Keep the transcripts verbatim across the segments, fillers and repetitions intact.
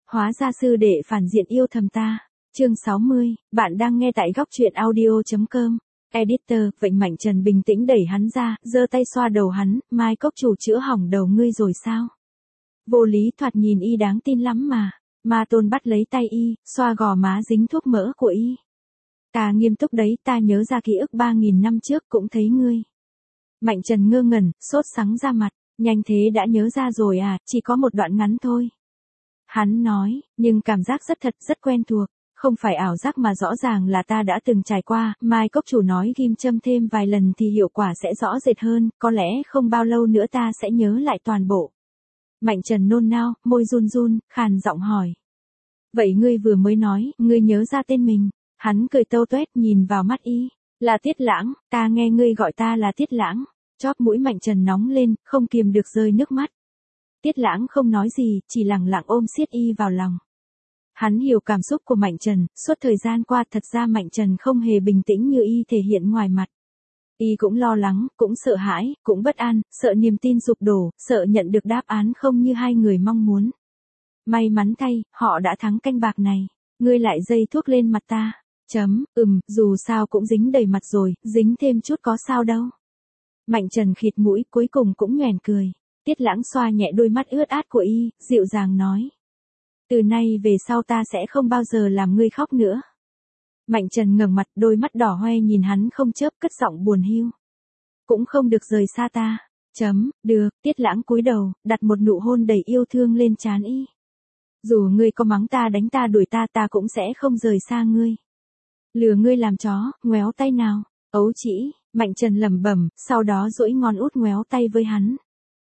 Hóa ra sư đệ phản diện yêu thầm ta. Chương sáu mươi, bạn đang nghe tại góc truyện audio.com. Editor, vậy Mạnh Trần bình tĩnh đẩy hắn ra, giơ tay xoa đầu hắn, Mai cốc chủ chữa hỏng đầu ngươi rồi sao? Vô lý thoạt nhìn y đáng tin lắm mà. Ma Tôn bắt lấy tay y, xoa gò má dính thuốc mỡ của y. Ta nghiêm túc đấy, ta nhớ ra ký ức ba nghìn năm trước cũng thấy ngươi. Mạnh Trần ngơ ngẩn, sốt sắng ra mặt, nhanh thế đã nhớ ra rồi à, chỉ có một đoạn ngắn thôi. Hắn nói, nhưng cảm giác rất thật, rất quen thuộc, không phải ảo giác mà rõ ràng là ta đã từng trải qua. Mai cốc chủ nói ghim châm thêm vài lần thì hiệu quả sẽ rõ rệt hơn, có lẽ không bao lâu nữa ta sẽ nhớ lại toàn bộ. Mạnh Trần nôn nao, môi run run, khàn giọng hỏi. Vậy ngươi vừa mới nói, ngươi nhớ ra tên mình. Hắn cười tâu tuét nhìn vào mắt y. Là Tiết Lãng, ta nghe ngươi gọi ta là Tiết Lãng. Chóp mũi Mạnh Trần nóng lên, không kiềm được rơi nước mắt. Tiết Lãng không nói gì, chỉ lặng lặng ôm siết y vào lòng. Hắn hiểu cảm xúc của Mạnh Trần, suốt thời gian qua thật ra Mạnh Trần không hề bình tĩnh như y thể hiện ngoài mặt. Y cũng lo lắng, cũng sợ hãi, cũng bất an, sợ niềm tin sụp đổ, sợ nhận được đáp án không như hai người mong muốn. May mắn thay, họ đã thắng canh bạc này. Ngươi lại dây thuốc lên mặt ta. Chấm, ừm, dù sao cũng dính đầy mặt rồi, dính thêm chút có sao đâu. Mạnh Trần khịt mũi, cuối cùng cũng nhoẻn cười. Tiết Lãng xoa nhẹ đôi mắt ướt át của y, dịu dàng nói. Từ nay về sau ta sẽ không bao giờ làm ngươi khóc nữa. Mạnh Trần ngẩng mặt, đôi mắt đỏ hoe nhìn hắn không chớp, cất giọng buồn hiu. Cũng không được rời xa ta. Chấm, được, Tiết Lãng cúi đầu, đặt một nụ hôn đầy yêu thương lên trán y. Dù ngươi có mắng ta đánh ta đuổi ta ta cũng sẽ không rời xa ngươi. Lừa ngươi làm chó, ngoéo tay nào. Ấu chỉ, Mạnh Trần lẩm bẩm, sau đó duỗi ngón út ngoéo tay với hắn.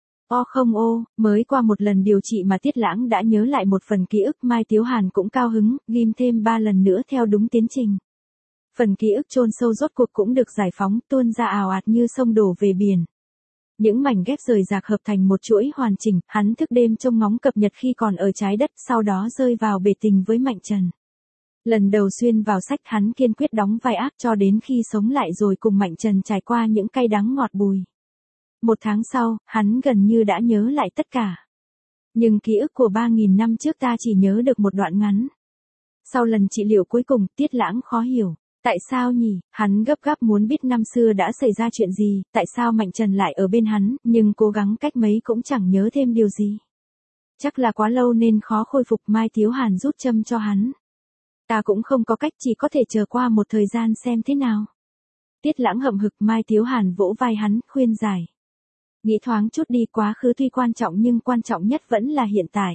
O không ô, mới qua một lần điều trị mà Tiết Lãng đã nhớ lại một phần ký ức. Mai Tiếu Hàn cũng cao hứng, ghim thêm ba lần nữa theo đúng tiến trình. Phần ký ức chôn sâu rốt cuộc cũng được giải phóng, tuôn ra ào ạt như sông đổ về biển. Những mảnh ghép rời rạc hợp thành một chuỗi hoàn chỉnh, hắn thức đêm trông ngóng cập nhật khi còn ở trái đất, sau đó rơi vào bể tình với Mạnh Trần. Lần đầu xuyên vào sách hắn kiên quyết đóng vai ác cho đến khi sống lại rồi cùng Mạnh Trần trải qua những cay đắng ngọt bùi. Một tháng sau, hắn gần như đã nhớ lại tất cả. Nhưng ký ức của ba nghìn năm trước ta chỉ nhớ được một đoạn ngắn. Sau lần trị liệu cuối cùng, Tiết Lãng khó hiểu. Tại sao nhỉ? Hắn gấp gáp muốn biết năm xưa đã xảy ra chuyện gì, tại sao Mạnh Trần lại ở bên hắn, nhưng cố gắng cách mấy cũng chẳng nhớ thêm điều gì. Chắc là quá lâu nên khó khôi phục. Mai Tiếu Hàn rút châm cho hắn. Ta cũng không có cách, chỉ có thể chờ qua một thời gian xem thế nào. Tiết Lãng hậm hực. Mai Tiếu Hàn vỗ vai hắn, khuyên giải. Nghĩ thoáng chút đi, quá khứ tuy quan trọng nhưng quan trọng nhất vẫn là hiện tại.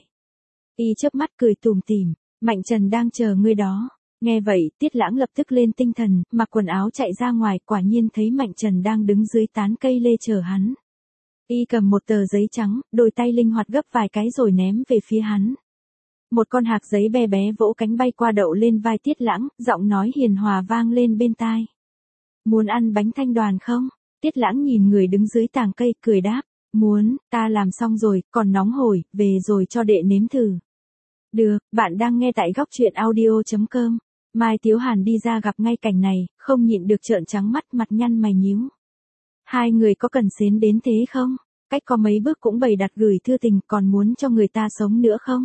Y chớp mắt cười tủm tỉm. Mạnh Trần đang chờ ngươi đó. Nghe vậy, Tiết Lãng lập tức lên tinh thần, mặc quần áo chạy ra ngoài, quả nhiên thấy Mạnh Trần đang đứng dưới tán cây lê chờ hắn. Y cầm một tờ giấy trắng, đôi tay linh hoạt gấp vài cái rồi ném về phía hắn. Một con hạc giấy bé bé vỗ cánh bay qua đậu lên vai Tiết Lãng, giọng nói hiền hòa vang lên bên tai. Muốn ăn bánh thanh đoàn không? Tiết Lãng nhìn người đứng dưới tàng cây, cười đáp. Muốn, ta làm xong rồi, còn nóng hổi, về rồi cho đệ nếm thử. Được, bạn đang nghe tại góc truyện audio.com. Mai Tiếu Hàn đi ra gặp ngay cảnh này, không nhịn được trợn trắng mắt, mặt nhăn mày nhíu. Hai người có cần xến đến thế không? Cách có mấy bước cũng bày đặt gửi thư tình, còn muốn cho người ta sống nữa không?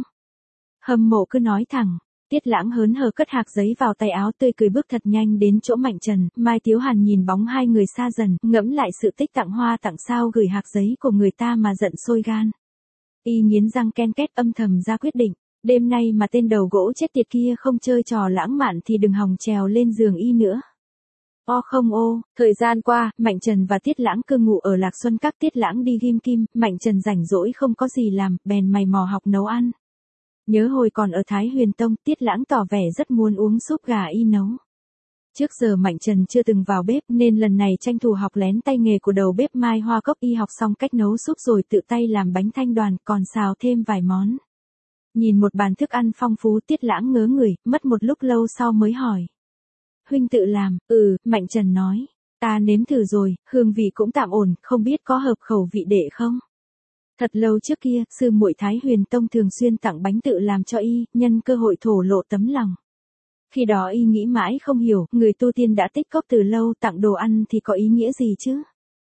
Hâm mộ cứ nói thẳng. Tiết Lãng hớn hở cất hạc giấy vào tay áo, tươi cười bước thật nhanh đến chỗ Mạnh Trần. Mai Tiếu Hàn nhìn bóng hai người xa dần, ngẫm lại sự tích tặng hoa tặng sao gửi hạc giấy của người ta mà giận sôi gan. Y nghiến răng ken két, âm thầm ra quyết định. Đêm nay mà tên đầu gỗ chết tiệt kia không chơi trò lãng mạn thì đừng hòng trèo lên giường y nữa. O không ô, thời gian qua, Mạnh Trần và Tiết Lãng cư ngụ ở Lạc Xuân Các. Tiết Lãng đi ghim kim, Mạnh Trần rảnh rỗi không có gì làm, bèn mày mò học nấu ăn. Nhớ hồi còn ở Thái Huyền Tông, Tiết Lãng tỏ vẻ rất muốn uống súp gà y nấu. Trước giờ Mạnh Trần chưa từng vào bếp nên lần này tranh thủ học lén tay nghề của đầu bếp Mai Hoa Cốc. Y học xong cách nấu súp rồi tự tay làm bánh thanh đoàn, còn xào thêm vài món. Nhìn một bàn thức ăn phong phú, Tiết Lãng ngớ người, mất một lúc lâu sau mới hỏi. Huynh tự làm? Ừ, Mạnh Trần nói. Ta nếm thử rồi, hương vị cũng tạm ổn, không biết có hợp khẩu vị đệ không? Thật lâu trước kia, sư muội Thái Huyền Tông thường xuyên tặng bánh tự làm cho y, nhân cơ hội thổ lộ tấm lòng. Khi đó y nghĩ mãi không hiểu, người tu tiên đã tích cóp từ lâu, tặng đồ ăn thì có ý nghĩa gì chứ?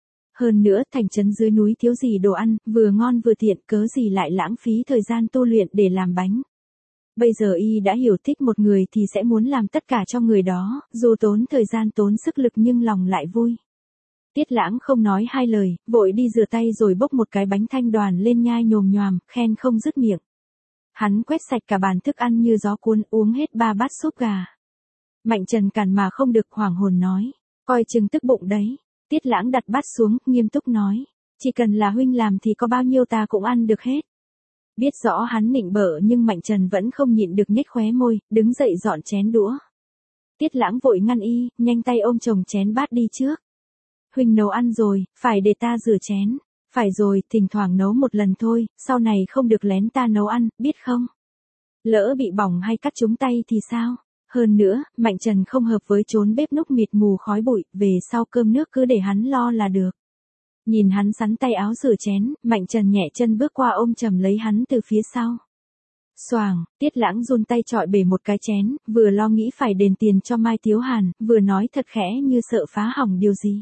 Hơn nữa, thành trấn dưới núi thiếu gì đồ ăn, vừa ngon vừa tiện, cớ gì lại lãng phí thời gian tu luyện để làm bánh. Bây giờ y đã hiểu thích một người thì sẽ muốn làm tất cả cho người đó, dù tốn thời gian tốn sức lực nhưng lòng lại vui. Tiết Lãng không nói hai lời, vội đi rửa tay rồi bốc một cái bánh thanh đoàn lên nhai nhồm nhoàm, khen không dứt miệng. Hắn quét sạch cả bàn thức ăn như gió cuốn, uống hết ba bát súp gà. Mạnh Trần cản mà không được, hoảng hồn nói, coi chừng tức bụng đấy. Tiết Lãng đặt bát xuống, nghiêm túc nói, chỉ cần là huynh làm thì có bao nhiêu ta cũng ăn được hết. Biết rõ hắn nịnh bợ nhưng Mạnh Trần vẫn không nhịn được nhếch khóe môi, đứng dậy dọn chén đũa. Tiết Lãng vội ngăn y, nhanh tay ôm chồng chén bát đi trước. Huynh nấu ăn rồi, phải để ta rửa chén. Phải rồi, thỉnh thoảng nấu một lần thôi, sau này không được lén ta nấu ăn, biết không? Lỡ bị bỏng hay cắt trúng tay thì sao? Hơn nữa, Mạnh Trần không hợp với chốn bếp núc mịt mù khói bụi, về sau cơm nước cứ để hắn lo là được. Nhìn hắn sắn tay áo rửa chén, Mạnh Trần nhẹ chân bước qua ôm chầm lấy hắn từ phía sau. Xoàng, Tiết Lãng run tay chọi bể một cái chén, vừa lo nghĩ phải đền tiền cho Mai Tiếu Hàn, vừa nói thật khẽ như sợ phá hỏng điều gì.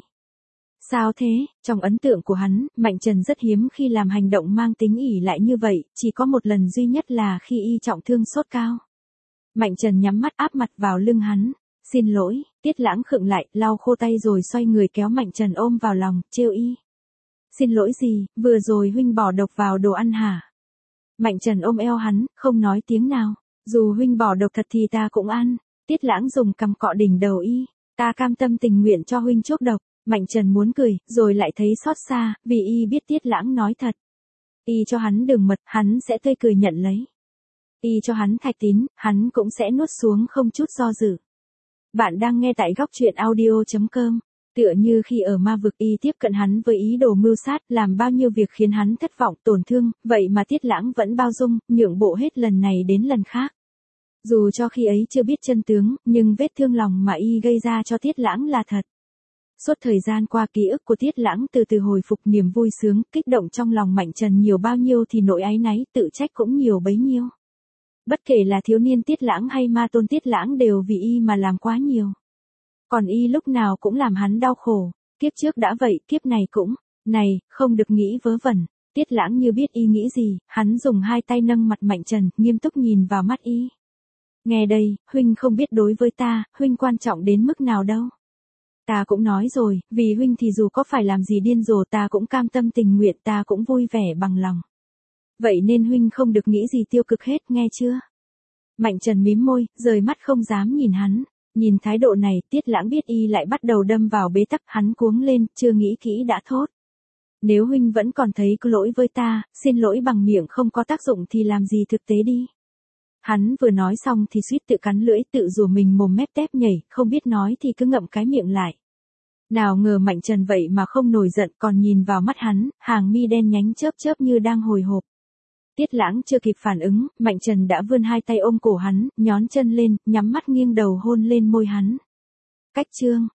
Sao thế? Trong ấn tượng của hắn, Mạnh Trần rất hiếm khi làm hành động mang tính ỷ lại như vậy, chỉ có một lần duy nhất là khi y trọng thương sốt cao. Mạnh Trần nhắm mắt áp mặt vào lưng hắn. Xin lỗi, Tiết Lãng khựng lại, lau khô tay rồi xoay người kéo Mạnh Trần ôm vào lòng, trêu y. Xin lỗi gì, vừa rồi huynh bỏ độc vào đồ ăn hả? Mạnh Trần ôm eo hắn, không nói tiếng nào. Dù huynh bỏ độc thật thì ta cũng ăn. Tiết Lãng dùng cằm cọ đỉnh đầu y. Ta cam tâm tình nguyện cho huynh chuốc độc. Mạnh Trần muốn cười, rồi lại thấy xót xa, vì y biết Tiết Lãng nói thật. Y cho hắn đường mật, hắn sẽ tươi cười nhận lấy. Y cho hắn thạch tín, hắn cũng sẽ nuốt xuống không chút do dự. Bạn đang nghe tại góc truyện audio chấm com. Tựa như khi ở ma vực y tiếp cận hắn với ý đồ mưu sát, làm bao nhiêu việc khiến hắn thất vọng, tổn thương, vậy mà Tiết Lãng vẫn bao dung, nhượng bộ hết lần này đến lần khác. Dù cho khi ấy chưa biết chân tướng, nhưng vết thương lòng mà y gây ra cho Tiết Lãng là thật. Suốt thời gian qua ký ức của Tiết Lãng từ từ hồi phục, niềm vui sướng, kích động trong lòng Mạnh Trần nhiều bao nhiêu thì nỗi áy náy, tự trách cũng nhiều bấy nhiêu. Bất kể là thiếu niên Tiết Lãng hay ma tôn Tiết Lãng đều vì y mà làm quá nhiều. Còn y lúc nào cũng làm hắn đau khổ, kiếp trước đã vậy, kiếp này cũng, này, không được nghĩ vớ vẩn. Tiết Lãng như biết y nghĩ gì, hắn dùng hai tay nâng mặt Mạnh Trần, nghiêm túc nhìn vào mắt y. Nghe đây, huynh không biết đối với ta, huynh quan trọng đến mức nào đâu. Ta cũng nói rồi, vì huynh thì dù có phải làm gì điên rồ ta cũng cam tâm tình nguyện, ta cũng vui vẻ bằng lòng. Vậy nên huynh không được nghĩ gì tiêu cực hết, nghe chưa? Mạnh Trần mím môi, rời mắt không dám nhìn hắn. Nhìn thái độ này, Tiết Lãng biết y lại bắt đầu đâm vào bế tắc, hắn cuống lên, chưa nghĩ kỹ đã thốt. Nếu huynh vẫn còn thấy có lỗi với ta, xin lỗi bằng miệng không có tác dụng thì làm gì thực tế đi. Hắn vừa nói xong thì suýt tự cắn lưỡi, tự rủa mình mồm mép tép nhảy, không biết nói thì cứ ngậm cái miệng lại. Nào ngờ Mạnh Trần vậy mà không nổi giận, còn nhìn vào mắt hắn, hàng mi đen nhánh chớp chớp như đang hồi hộp. Tiết Lãng chưa kịp phản ứng, Mạnh Trần đã vươn hai tay ôm cổ hắn, nhón chân lên, nhắm mắt nghiêng đầu hôn lên môi hắn. Cách chương